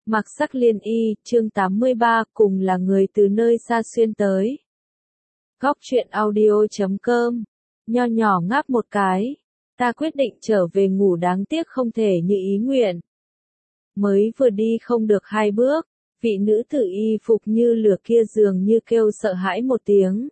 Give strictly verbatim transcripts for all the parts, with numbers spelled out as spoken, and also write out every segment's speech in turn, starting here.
Mặc sắc liên y, chương tám mươi ba, cùng là người từ nơi xa xuyên tới. Góc truyện audio chấm com, nho nhỏ ngáp một cái. Ta quyết định trở về ngủ đáng tiếc không thể như ý nguyện. Mới vừa đi không được hai bước, vị nữ tử y phục như lửa kia dường như kêu sợ hãi một tiếng.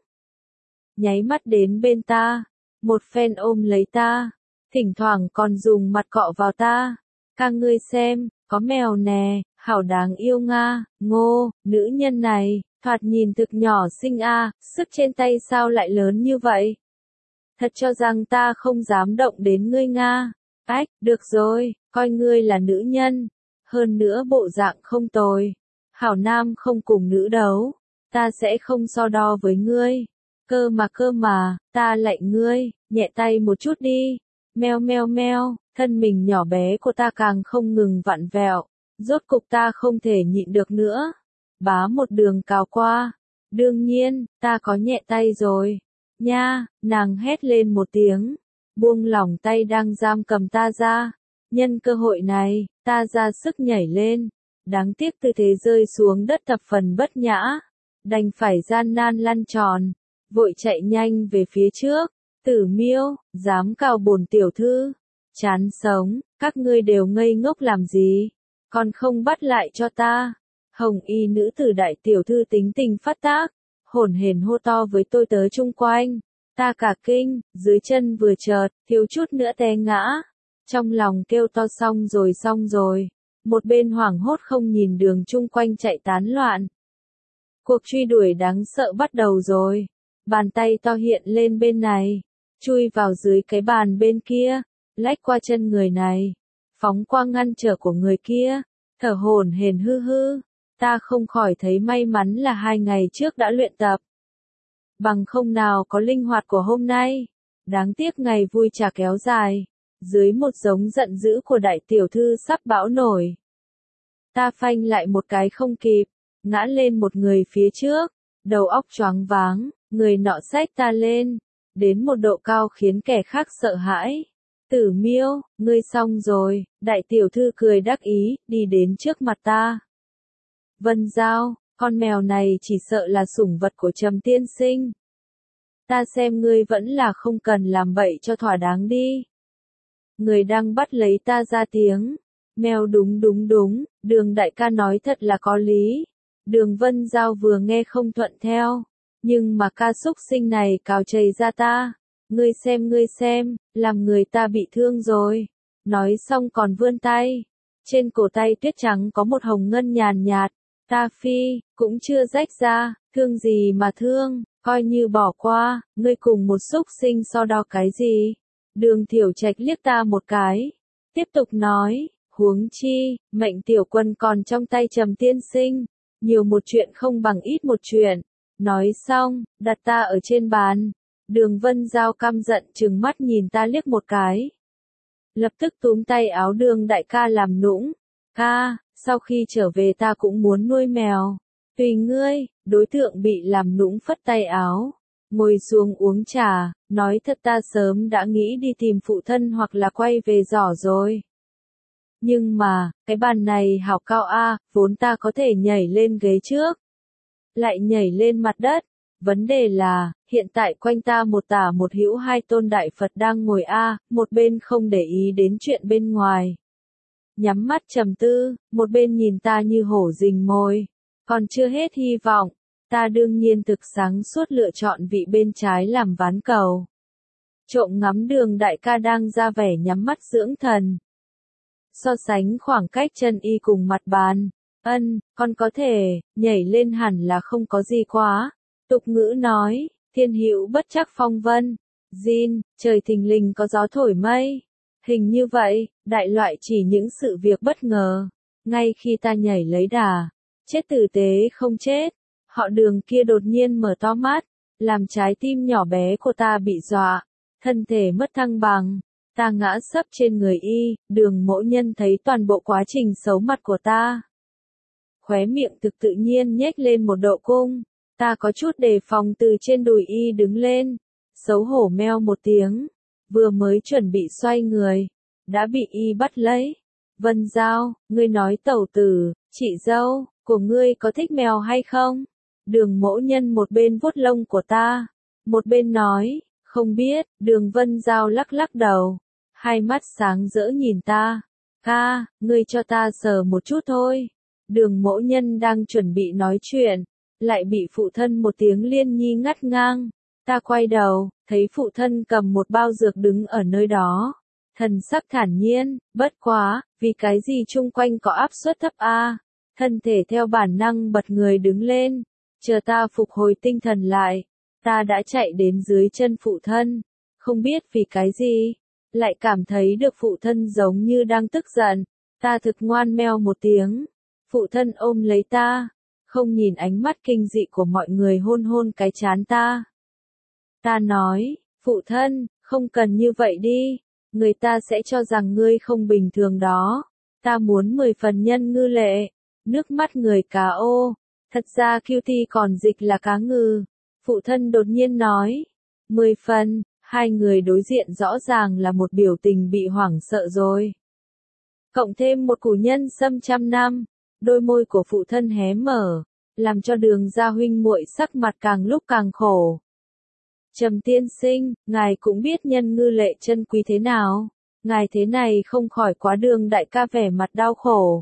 Nháy mắt đến bên ta, một phen ôm lấy ta, thỉnh thoảng còn dùng mặt cọ vào ta. Các ngươi xem, có mèo nè, hảo đáng yêu nga, ngô, nữ nhân này, thoạt nhìn thực nhỏ xinh a, sức trên tay sao lại lớn như vậy? Thật cho rằng ta không dám động đến ngươi nga. Ách, được rồi, coi ngươi là nữ nhân. Hơn nữa bộ dạng không tồi. Hảo nam không cùng nữ đấu. Ta sẽ không so đo với ngươi. Cơ mà cơ mà, ta lạy ngươi, nhẹ tay một chút đi. Meo meo meo, thân mình nhỏ bé của ta càng không ngừng vặn vẹo. Rốt cục ta không thể nhịn được nữa. Bá một đường cào qua. Đương nhiên, ta có nhẹ tay rồi. Nha, nàng hét lên một tiếng. Buông lỏng tay đang giam cầm ta ra. Nhân cơ hội này, ta ra sức nhảy lên. Đáng tiếc tư thế rơi xuống đất thập phần bất nhã. Đành phải gian nan lăn tròn. Vội chạy nhanh về phía trước. Tử miêu, dám cào bổn tiểu thư. Chán sống, các ngươi đều ngây ngốc làm gì? Còn không bắt lại cho ta. Hồng y nữ tử đại tiểu thư tính tình phát tác. Hổn hển hô to với tôi tớ chung quanh. Ta cả kinh, dưới chân vừa chợt, thiếu chút nữa té ngã. Trong lòng kêu to xong rồi xong rồi. Một bên hoảng hốt không nhìn đường chung quanh chạy tán loạn. Cuộc truy đuổi đáng sợ bắt đầu rồi. Bàn tay to hiện lên bên này. Chui vào dưới cái bàn bên kia. Lách qua chân người này. Phóng qua ngăn trở của người kia. Thở hổn hển hư hư. Ta không khỏi thấy may mắn là hai ngày trước đã luyện tập. Bằng không nào có linh hoạt của hôm nay. Đáng tiếc ngày vui chả kéo dài. Dưới một giống giận dữ của đại tiểu thư sắp bão nổi. Ta phanh lại một cái không kịp. Ngã lên một người phía trước. Đầu óc choáng váng. Người nọ xách ta lên. Đến một độ cao khiến kẻ khác sợ hãi. Tử miêu, ngươi xong rồi. Đại tiểu thư cười đắc ý, đi đến trước mặt ta. Vân Giao, con mèo này chỉ sợ là sủng vật của Trầm tiên sinh. Ta xem ngươi vẫn là không cần làm bậy cho thỏa đáng đi. Người đang bắt lấy ta ra tiếng. Mèo đúng đúng đúng, đường đại ca nói thật là có lý. Đường Vân Giao vừa nghe không thuận theo. Nhưng mà ca súc sinh này cào chày ra ta. Ngươi xem ngươi xem, làm người ta bị thương rồi. Nói xong còn vươn tay. Trên cổ tay tuyết trắng có một hồng ngân nhàn nhạt. Ta phi, cũng chưa rách ra, thương gì mà thương, coi như bỏ qua, ngươi cùng một súc sinh so đo cái gì. Đường Thiểu Trạch liếc ta một cái. Tiếp tục nói, huống chi, mệnh tiểu quân còn trong tay Trầm tiên sinh. Nhiều một chuyện không bằng ít một chuyện. Nói xong, đặt ta ở trên bàn. Đường Vân Giao căm giận trừng mắt nhìn ta liếc một cái. Lập tức túm tay áo đường đại ca làm nũng. Ca, sau khi trở về ta cũng muốn nuôi mèo. Tùy ngươi, đối tượng bị làm nũng phất tay áo. Ngồi xuống uống trà, nói thật ta sớm đã nghĩ đi tìm phụ thân hoặc là quay về giỏ rồi. Nhưng mà, cái bàn này hảo cao a, vốn ta có thể nhảy lên ghế trước. Lại nhảy lên mặt đất. Vấn đề là, hiện tại quanh ta một tả một hữu hai tôn đại Phật đang ngồi a, một bên không để ý đến chuyện bên ngoài. Nhắm mắt trầm tư, một bên nhìn ta như hổ rình mồi. Còn chưa hết hy vọng, ta đương nhiên thực sáng suốt lựa chọn vị bên trái làm ván cầu. Trộm ngắm đường đại ca đang ra vẻ nhắm mắt dưỡng thần. So sánh khoảng cách chân y cùng mặt bàn. Ân, con có thể, nhảy lên hẳn là không có gì quá. Tục ngữ nói, thiên hữu bất trắc phong vân. Jin, trời thình lình có gió thổi mây. Hình như vậy, đại loại chỉ những sự việc bất ngờ. Ngay khi ta nhảy lấy đà, chết tử tế không chết, họ đường kia đột nhiên mở to mắt, làm trái tim nhỏ bé của ta bị dọa, thân thể mất thăng bằng, ta ngã sấp trên người y, đường mỗ nhân thấy toàn bộ quá trình xấu mặt của ta. Khóe miệng thực tự nhiên nhếch lên một độ cung, ta có chút đề phòng từ trên đùi y đứng lên, xấu hổ meo một tiếng. Vừa mới chuẩn bị xoay người, đã bị y bắt lấy. Vân Giao, ngươi nói tẩu tử, Chị dâu, của ngươi có thích mèo hay không? Đường Mỗ Nhân một bên vuốt lông của ta, một bên nói, không biết. Đường Vân Giao lắc lắc đầu, hai mắt sáng rỡ nhìn ta. Ca, ngươi cho ta sờ một chút thôi. Đường Mỗ Nhân đang chuẩn bị nói chuyện, lại bị phụ thân một tiếng Liên Nhi ngắt ngang. Ta quay đầu, thấy phụ thân cầm một bao dược đứng ở nơi đó. Thần sắc thản nhiên, bất quá, vì cái gì chung quanh có áp suất thấp a? Thân thể theo bản năng bật người đứng lên, chờ ta phục hồi tinh thần lại, ta đã chạy đến dưới chân phụ thân, không biết vì cái gì, lại cảm thấy được phụ thân giống như đang tức giận, ta thực ngoan meo một tiếng, phụ thân ôm lấy ta, không nhìn ánh mắt kinh dị của mọi người hôn hôn cái trán ta. Ta nói, phụ thân, không cần như vậy đi, người ta sẽ cho rằng ngươi không bình thường đó, ta muốn mười phần nhân ngư lệ. Nước mắt người cá ô, thật ra Cutie còn dịch là cá ngừ. Phụ thân đột nhiên nói, mười phần, hai người đối diện rõ ràng là một biểu tình bị hoảng sợ rồi. Cộng thêm một củ nhân sâm trăm năm, đôi môi của phụ thân hé mở, làm cho Đường gia huynh muội sắc mặt càng lúc càng khổ. Trầm tiên sinh, ngài cũng biết nhân ngư lệ chân quý thế nào, ngài thế này không khỏi quá. Đường đại ca vẻ mặt đau khổ.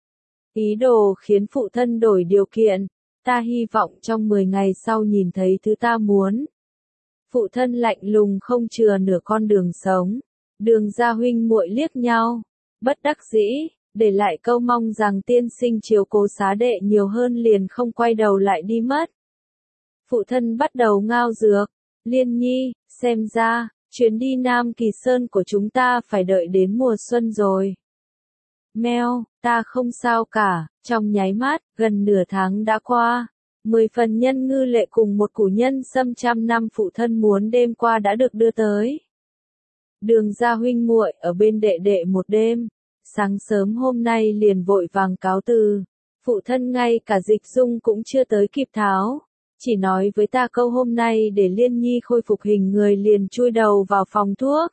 Ý đồ khiến phụ thân đổi điều kiện, ta hy vọng trong mười ngày sau nhìn thấy thứ ta muốn. Phụ thân lạnh lùng không chừa nửa con đường sống. Đường gia huynh muội liếc nhau, bất đắc dĩ, để lại câu mong rằng tiên sinh chiếu cố xá đệ nhiều hơn, liền không quay đầu lại đi mất. Phụ thân bắt đầu ngao dược, Liên Nhi, xem ra, chuyến đi Nam Kỳ Sơn của chúng ta phải đợi đến mùa xuân rồi. Meo, ta không sao cả, trong nháy mắt, gần nửa tháng đã qua, mười phần nhân ngư lệ cùng một củ nhân sâm trăm năm phụ thân muốn đêm qua đã được đưa tới. Đường gia huynh muội ở bên đệ đệ một đêm, sáng sớm hôm nay liền vội vàng cáo từ, phụ thân ngay cả dịch dung cũng chưa tới kịp tháo, chỉ nói với ta câu hôm nay để Liên Nhi khôi phục hình người liền chui đầu vào phòng thuốc.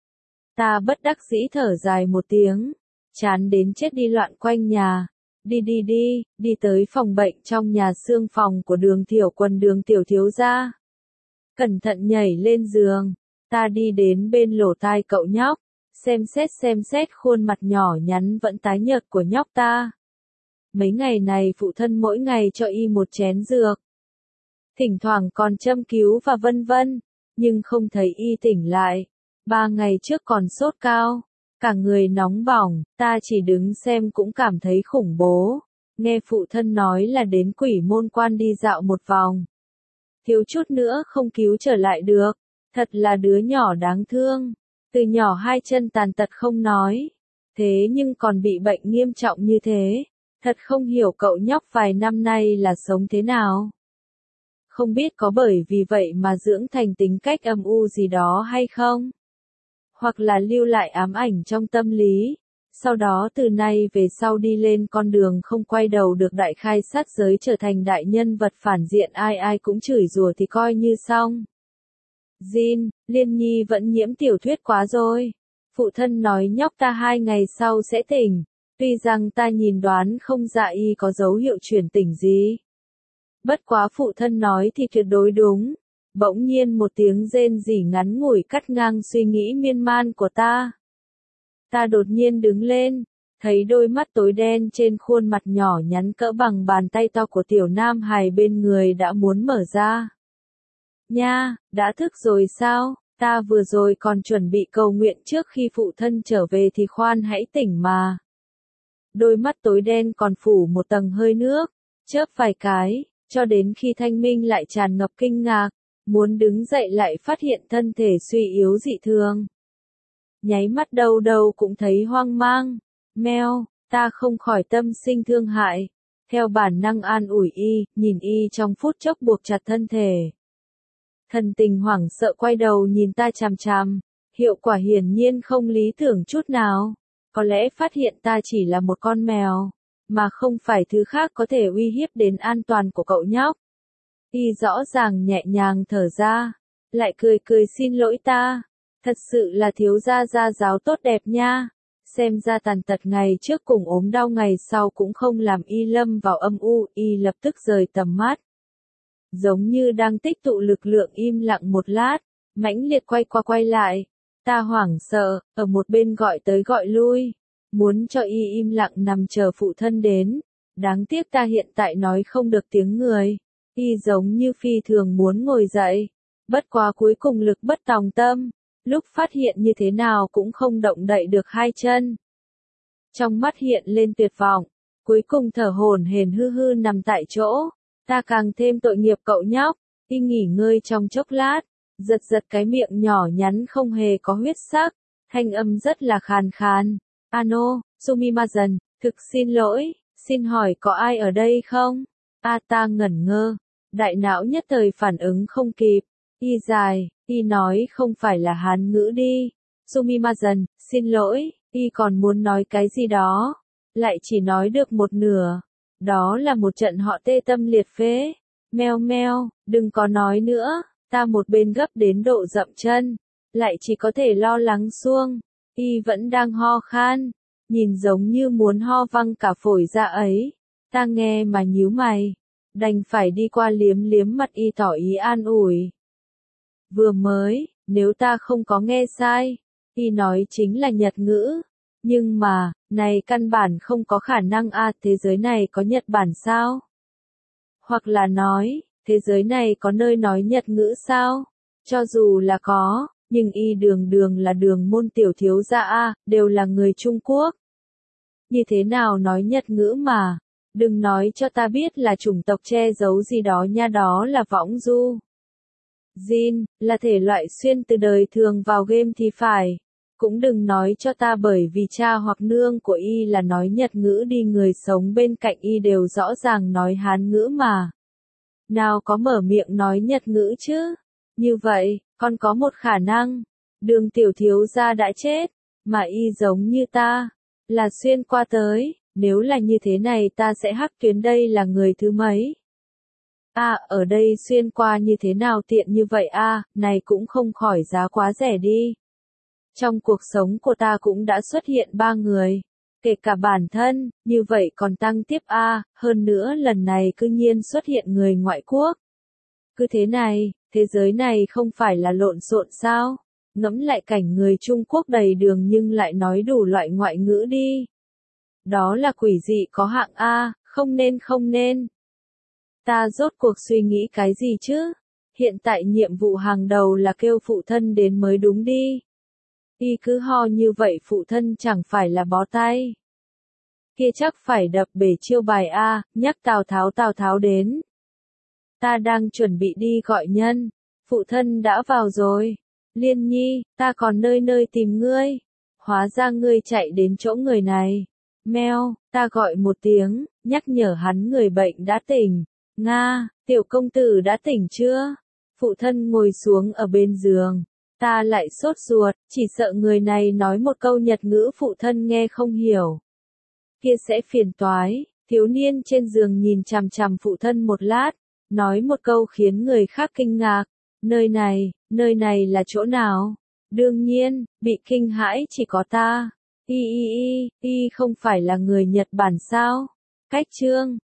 Ta bất đắc dĩ thở dài một tiếng. Chán đến chết đi loạn quanh nhà, đi đi đi, đi tới phòng bệnh trong nhà xương phòng của Đường Thiểu Quần Đường tiểu thiếu gia. Cẩn thận nhảy lên giường, ta đi đến bên lỗ tai cậu nhóc, xem xét xem xét khuôn mặt nhỏ nhắn vẫn tái nhợt của nhóc ta. Mấy ngày này phụ thân mỗi ngày cho y một chén dược, thỉnh thoảng còn châm cứu và vân vân, nhưng không thấy y tỉnh lại. Ba ngày trước còn sốt cao. Cả người nóng bỏng, ta chỉ đứng xem cũng cảm thấy khủng bố. Nghe phụ thân nói là đến Quỷ Môn Quan đi dạo một vòng. Thiếu chút nữa không cứu trở lại được. Thật là đứa nhỏ đáng thương. Từ nhỏ hai chân tàn tật không nói. Thế nhưng còn bị bệnh nghiêm trọng như thế. Thật không hiểu cậu nhóc vài năm nay là sống thế nào. Không biết có bởi vì vậy mà dưỡng thành tính cách âm u gì đó hay không? Hoặc là lưu lại ám ảnh trong tâm lý, sau đó từ nay về sau đi lên con đường không quay đầu được, đại khai sát giới trở thành đại nhân vật phản diện, ai ai cũng chửi rủa thì coi như xong. Jin, Liên Nhi vẫn nhiễm tiểu thuyết quá rồi. Phụ thân nói nhóc ta hai ngày sau sẽ tỉnh, tuy rằng ta nhìn đoán không ra y có dấu hiệu chuyển tỉnh gì. Bất quá phụ thân nói thì tuyệt đối đúng. Bỗng nhiên một tiếng rên rỉ ngắn ngủi cắt ngang suy nghĩ miên man của ta. Ta đột nhiên đứng lên, thấy đôi mắt tối đen trên khuôn mặt nhỏ nhắn cỡ bằng bàn tay to của tiểu nam hài bên người đã muốn mở ra. Nha, đã thức rồi sao? Ta vừa rồi còn chuẩn bị cầu nguyện trước khi phụ thân trở về thì khoan hãy tỉnh mà. Đôi mắt tối đen còn phủ một tầng hơi nước, chớp vài cái, cho đến khi thanh minh lại tràn ngập kinh ngạc. Muốn đứng dậy lại phát hiện thân thể suy yếu dị thường. Nháy mắt đâu đâu cũng thấy hoang mang. Meo, ta không khỏi tâm sinh thương hại. Theo bản năng an ủi y, nhìn y trong phút chốc buộc chặt thân thể. Thần tình hoảng sợ quay đầu nhìn ta chằm chằm. Hiệu quả hiển nhiên không lý tưởng chút nào. Có lẽ phát hiện ta chỉ là một con mèo, mà không phải thứ khác có thể uy hiếp đến an toàn của cậu nhóc. Y rõ ràng nhẹ nhàng thở ra, lại cười cười xin lỗi ta. Thật sự là thiếu gia gia giáo tốt đẹp nha. xem ra tàn tật ngày trước cùng ốm đau ngày sau cũng không làm y lâm vào âm u, y lập tức rời tầm mắt. Giống như đang tích tụ lực lượng im lặng một lát, mãnh liệt quay qua quay lại. Ta hoảng sợ, ở một bên gọi tới gọi lui, muốn cho y im lặng nằm chờ phụ thân đến. Đáng tiếc ta hiện tại nói không được tiếng người. Y giống như phi thường muốn ngồi dậy. Bất quá cuối cùng lực bất tòng tâm, lúc phát hiện như thế nào cũng không động đậy được hai chân. Trong mắt hiện lên tuyệt vọng, cuối cùng thở hổn hển hư hư nằm tại chỗ. Ta càng thêm tội nghiệp cậu nhóc. Y nghỉ ngơi trong chốc lát, giật giật cái miệng nhỏ nhắn không hề có huyết sắc, thanh âm rất là khàn khàn. Ano, Sumimasen, thực xin lỗi, xin hỏi có ai ở đây không? A ta ngẩn ngơ, đại não nhất thời phản ứng không kịp. Y dài, y nói không phải là Hán ngữ đi. Sumimasen, xin lỗi, y còn muốn nói cái gì đó, lại chỉ nói được một nửa. Đó là một trận họ tê tâm liệt phế. Meo meo, đừng có nói nữa. Ta một bên gấp đến độ dậm chân, lại chỉ có thể lo lắng xuông. Y vẫn đang ho khan, nhìn giống như muốn ho văng cả phổi ra ấy. Ta nghe mà nhíu mày, đành phải đi qua liếm liếm mặt y tỏ ý an ủi. Vừa mới, nếu ta không có nghe sai, y nói chính là Nhật ngữ. Nhưng mà, này căn bản không có khả năng a, thế giới này có Nhật Bản sao? Hoặc là nói, thế giới này có nơi nói Nhật ngữ sao? Cho dù là có, nhưng y đường đường là đường môn tiểu thiếu gia a, đều là người Trung Quốc. Như thế nào nói Nhật ngữ mà? Đừng nói cho ta biết là chủng tộc che giấu gì đó nha, đó là võng du. Jin, là thể loại xuyên từ đời thường vào game thì phải. Cũng đừng nói cho ta bởi vì cha hoặc nương của y là nói Nhật ngữ đi, người sống bên cạnh y đều rõ ràng nói Hán ngữ mà. Nào có mở miệng nói Nhật ngữ chứ? Như vậy, còn có một khả năng, Đường tiểu thiếu gia đã chết, mà y giống như ta, là xuyên qua tới, nếu là như thế này ta sẽ hắc tuyến đây là người thứ mấy. À, ở đây xuyên qua như thế nào tiện như vậy a, à, này cũng không khỏi giá quá rẻ đi. Trong cuộc sống của ta cũng đã xuất hiện ba người, kể cả bản thân, như vậy còn tăng tiếp a, à, hơn nữa lần này cư nhiên xuất hiện người ngoại quốc. Cứ thế này, thế giới này không phải là lộn xộn sao? Ngẫm lại cảnh người Trung Quốc đầy đường nhưng lại nói đủ loại ngoại ngữ đi. Đó là quỷ dị có hạng A, không nên không nên. Ta rốt cuộc suy nghĩ cái gì chứ? Hiện tại nhiệm vụ hàng đầu là kêu phụ thân đến mới đúng đi. Y cứ ho như vậy phụ thân chẳng phải là bó tay. Kia chắc phải đập bể chiêu bài A, nhắc Tào Tháo Tào Tháo đến. Ta đang chuẩn bị đi gọi nhân, phụ thân đã vào rồi. Liên Nhi, ta còn nơi nơi tìm ngươi. Hóa ra ngươi chạy đến chỗ người này. Meo, ta gọi một tiếng, nhắc nhở hắn người bệnh đã tỉnh. Nga, tiểu công tử đã tỉnh chưa? Phụ thân ngồi xuống ở bên giường. Ta lại sốt ruột, chỉ sợ người này nói một câu Nhật ngữ phụ thân nghe không hiểu. Kia sẽ phiền toái. Thiếu niên trên giường nhìn chằm chằm phụ thân một lát, nói một câu khiến người khác kinh ngạc. Nơi này, nơi này là chỗ nào? Đương nhiên, bị kinh hãi chỉ có ta. Y y y, y không phải là người Nhật Bản sao? Cách chương